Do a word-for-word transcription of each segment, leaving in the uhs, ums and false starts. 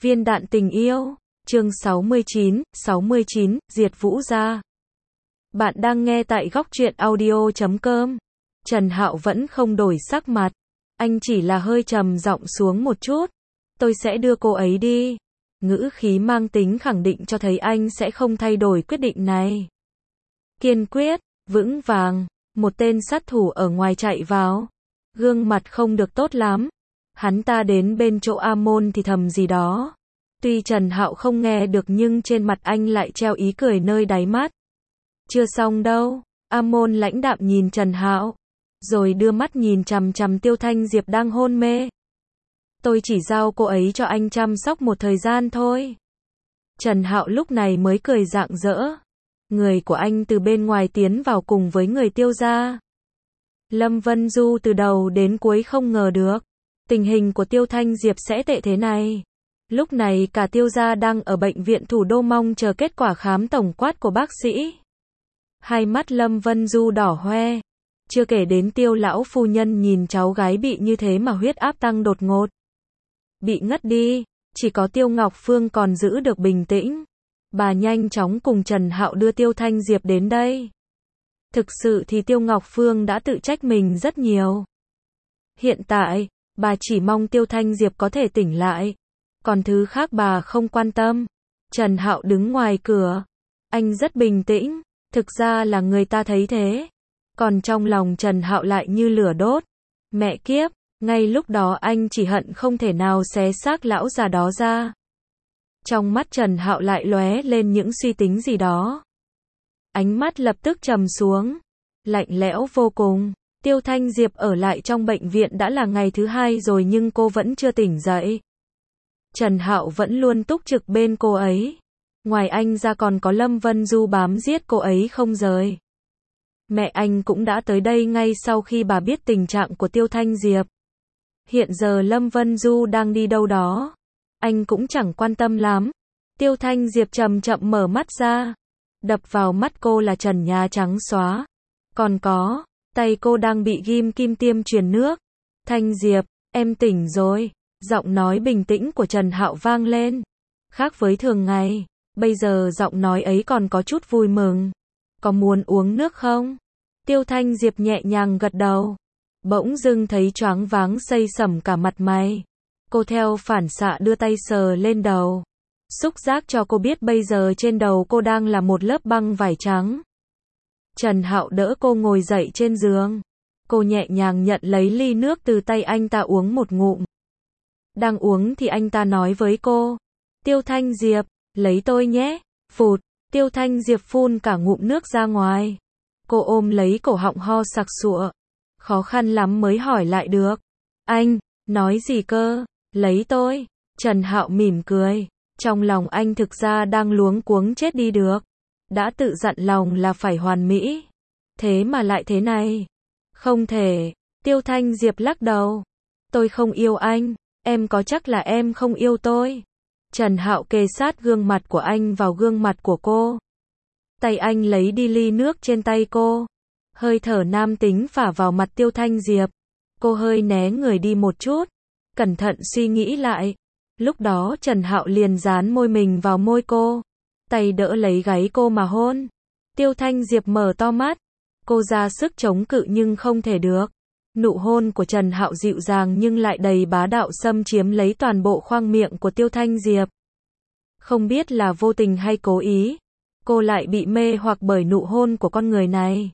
Viên đạn tình yêu, chương sáu mươi chín, sáu mươi chín, Diệt Vũ Gia. Bạn đang nghe tại góc truyện audio chấm com. Trần Hạo vẫn không đổi sắc mặt, anh chỉ là hơi trầm giọng xuống một chút. Tôi sẽ đưa cô ấy đi. Ngữ khí mang tính khẳng định cho thấy anh sẽ không thay đổi quyết định này. Kiên quyết, vững vàng, một tên sát thủ ở ngoài chạy vào. Gương mặt không được tốt lắm. Hắn ta đến bên chỗ A Môn thì thầm gì đó. Tuy Trần Hạo không nghe được nhưng trên mặt anh lại treo ý cười nơi đáy mắt. Chưa xong đâu. A Môn lãnh đạm nhìn Trần Hạo, rồi đưa mắt nhìn chằm chằm Tiêu Thanh Diệp đang hôn mê. Tôi chỉ giao cô ấy cho anh chăm sóc một thời gian thôi. Trần Hạo lúc này mới cười rạng rỡ. Người của anh từ bên ngoài tiến vào cùng với người Tiêu gia. Lâm Vân Du từ đầu đến cuối không ngờ được tình hình của Tiêu Thanh Diệp sẽ tệ thế này. Lúc này cả Tiêu gia đang ở bệnh viện thủ đô mong chờ kết quả khám tổng quát của bác sĩ. Hai mắt Lâm Vân Du đỏ hoe. Chưa kể đến Tiêu lão phu nhân nhìn cháu gái bị như thế mà huyết áp tăng đột ngột. Bị ngất đi, chỉ có Tiêu Ngọc Phương còn giữ được bình tĩnh. Bà nhanh chóng cùng Trần Hạo đưa Tiêu Thanh Diệp đến đây. Thực sự thì Tiêu Ngọc Phương đã tự trách mình rất nhiều. Hiện tại, bà chỉ mong Tiêu Thanh Diệp có thể tỉnh lại. Còn thứ khác bà không quan tâm. Trần Hạo đứng ngoài cửa. Anh rất bình tĩnh. Thực ra là người ta thấy thế. Còn trong lòng Trần Hạo lại như lửa đốt. Mẹ kiếp, ngay lúc đó anh chỉ hận không thể nào xé xác lão già đó ra. Trong mắt Trần Hạo lại lóe lên những suy tính gì đó. Ánh mắt lập tức trầm xuống. Lạnh lẽo vô cùng. Tiêu Thanh Diệp ở lại trong bệnh viện đã là ngày thứ hai rồi nhưng cô vẫn chưa tỉnh dậy. Trần Hạo vẫn luôn túc trực bên cô ấy. Ngoài anh ra còn có Lâm Vân Du bám giết cô ấy không rời. Mẹ anh cũng đã tới đây ngay sau khi bà biết tình trạng của Tiêu Thanh Diệp. Hiện giờ Lâm Vân Du đang đi đâu đó. Anh cũng chẳng quan tâm lắm. Tiêu Thanh Diệp chậm chậm mở mắt ra. Đập vào mắt cô là trần nhà trắng xóa. Còn có, tay cô đang bị ghim kim tiêm truyền nước. Thanh Diệp, em tỉnh rồi. Giọng nói bình tĩnh của Trần Hạo vang lên. Khác với thường ngày, bây giờ giọng nói ấy còn có chút vui mừng. Có muốn uống nước không? Tiêu Thanh Diệp nhẹ nhàng gật đầu. Bỗng dưng thấy choáng váng xây sẩm cả mặt mày. Cô theo phản xạ đưa tay sờ lên đầu. Xúc giác cho cô biết bây giờ trên đầu cô đang là một lớp băng vải trắng. Trần Hạo đỡ cô ngồi dậy trên giường. Cô nhẹ nhàng nhận lấy ly nước từ tay anh ta uống một ngụm. Đang uống thì anh ta nói với cô. Tiêu Thanh Diệp, lấy tôi nhé. Phụt, Tiêu Thanh Diệp phun cả ngụm nước ra ngoài. Cô ôm lấy cổ họng ho sặc sụa. Khó khăn lắm mới hỏi lại được. Anh, nói gì cơ? Lấy tôi. Trần Hạo mỉm cười. Trong lòng anh thực ra đang luống cuống chết đi được. Đã tự dặn lòng là phải hoàn mỹ. Thế mà lại thế này. Không thể. Tiêu Thanh Diệp lắc đầu. Tôi không yêu anh. Em có chắc là em không yêu tôi? Trần Hạo kề sát gương mặt của anh vào gương mặt của cô. Tay anh lấy đi ly nước trên tay cô. Hơi thở nam tính phả vào mặt Tiêu Thanh Diệp. Cô hơi né người đi một chút. Cẩn thận suy nghĩ lại. Lúc đó Trần Hạo liền dán môi mình vào môi cô. Tay đỡ lấy gáy cô mà hôn. Tiêu Thanh Diệp mở to mắt. Cô ra sức chống cự nhưng không thể được. Nụ hôn của Trần Hạo dịu dàng nhưng lại đầy bá đạo xâm chiếm lấy toàn bộ khoang miệng của Tiêu Thanh Diệp. Không biết là vô tình hay cố ý. Cô lại bị mê hoặc bởi nụ hôn của con người này.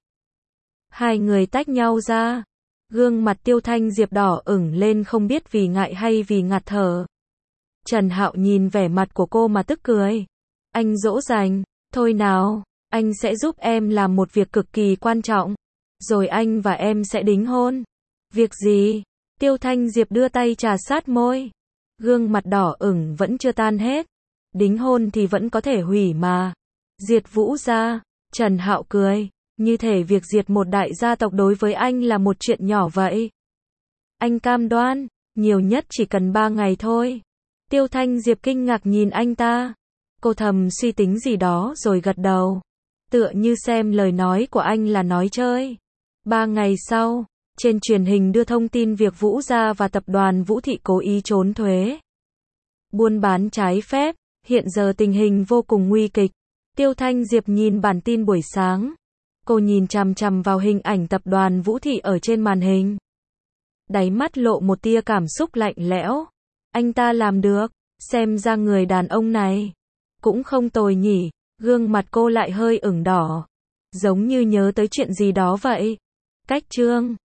Hai người tách nhau ra. Gương mặt Tiêu Thanh Diệp đỏ ửng lên không biết vì ngại hay vì ngạt thở. Trần Hạo nhìn vẻ mặt của cô mà tức cười. Anh dỗ dành, thôi nào, anh sẽ giúp em làm một việc cực kỳ quan trọng. Rồi anh và em sẽ đính hôn. Việc gì? Tiêu Thanh Diệp đưa tay trà sát môi. Gương mặt đỏ ửng vẫn chưa tan hết. Đính hôn thì vẫn có thể hủy mà. Diệt Vũ gia. Trần Hạo cười. Như thể việc diệt một đại gia tộc đối với anh là một chuyện nhỏ vậy. Anh cam đoan, nhiều nhất chỉ cần ba ngày thôi. Tiêu Thanh Diệp kinh ngạc nhìn anh ta. Cô thầm suy tính gì đó rồi gật đầu. Tựa như xem lời nói của anh là nói chơi. Ba ngày sau, trên truyền hình đưa thông tin việc Vũ gia và tập đoàn Vũ Thị cố ý trốn thuế. buôn bán trái phép, hiện giờ tình hình vô cùng nguy kịch. Tiêu Thanh Diệp nhìn bản tin buổi sáng. Cô nhìn chằm chằm vào hình ảnh tập đoàn Vũ Thị ở trên màn hình. Đáy mắt lộ một tia cảm xúc lạnh lẽo. Anh ta làm được, xem ra người đàn ông này cũng không tồi nhỉ. Gương mặt cô lại hơi ửng đỏ, giống như nhớ tới chuyện gì đó vậy. Cách chương